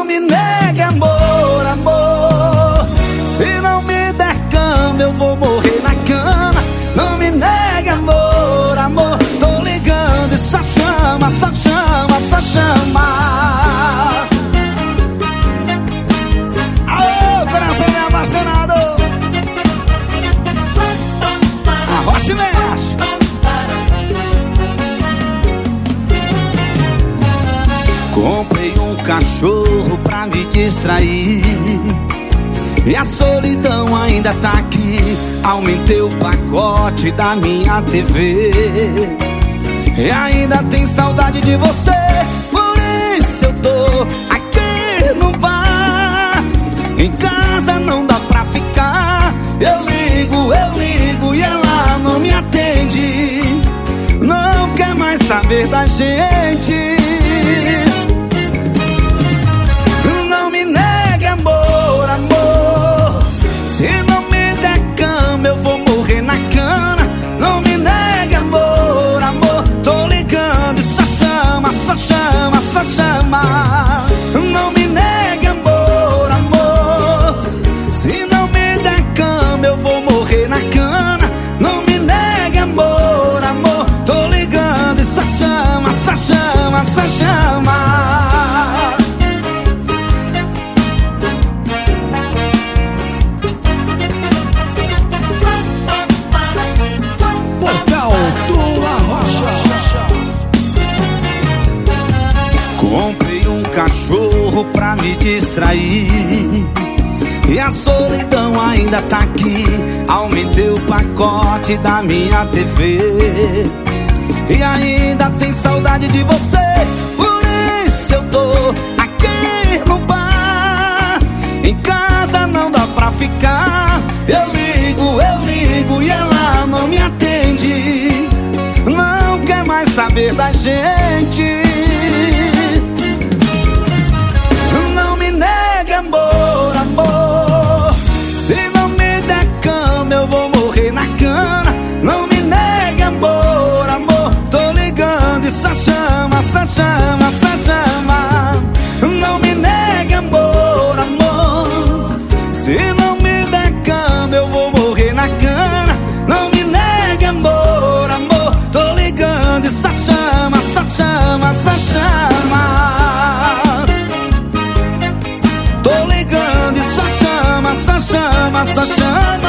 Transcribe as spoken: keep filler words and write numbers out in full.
me negue amor, amor. Se não me der cama eu vou morrer na cana. Não me negue amor, amor. Tô ligando e só chama, só chama, só chama. Aô, coração me apaixonado. Arrocha e mexe. Comprei um cachorro pra me distrair e a solidão ainda tá aqui. Aumentei o pacote da minha T V e ainda tem saudade de você. Por isso eu tô aqui no bar. Em casa não dá pra ficar. Eu ligo, eu ligo e ela não me atende. Não quer mais saber da gente. Não me negue amor, amor. Se não me der cama eu vou morrer na cana. Não me negue amor, amor. Tô ligando e só chama, só chama, só chama. Não me negue amor, amor. Se não me der cama eu vou morrer na cana. Não me negue amor, amor. Tô ligando e só chama, só chama, só chama. Comprei um cachorro pra me distrair e a solidão ainda tá aqui. Aumentei o pacote da minha T V e ainda tem saudade de você. Por isso eu tô aqui no bar. Em casa não dá pra ficar. Eu ligo, eu ligo e ela não me atende. Não quer mais saber da gente. Não me negue amor, amor. Se não me der cama eu vou morrer na cana. Não me negue amor, amor. Tô ligando e só chama, só chama, só chama. Não me negue amor, amor. Se não me der cama eu vou morrer na cana. Não me negue amor, amor. Tô ligando e só chama, só chama, só chama. Tô ligando e só chama, só chama, só chama.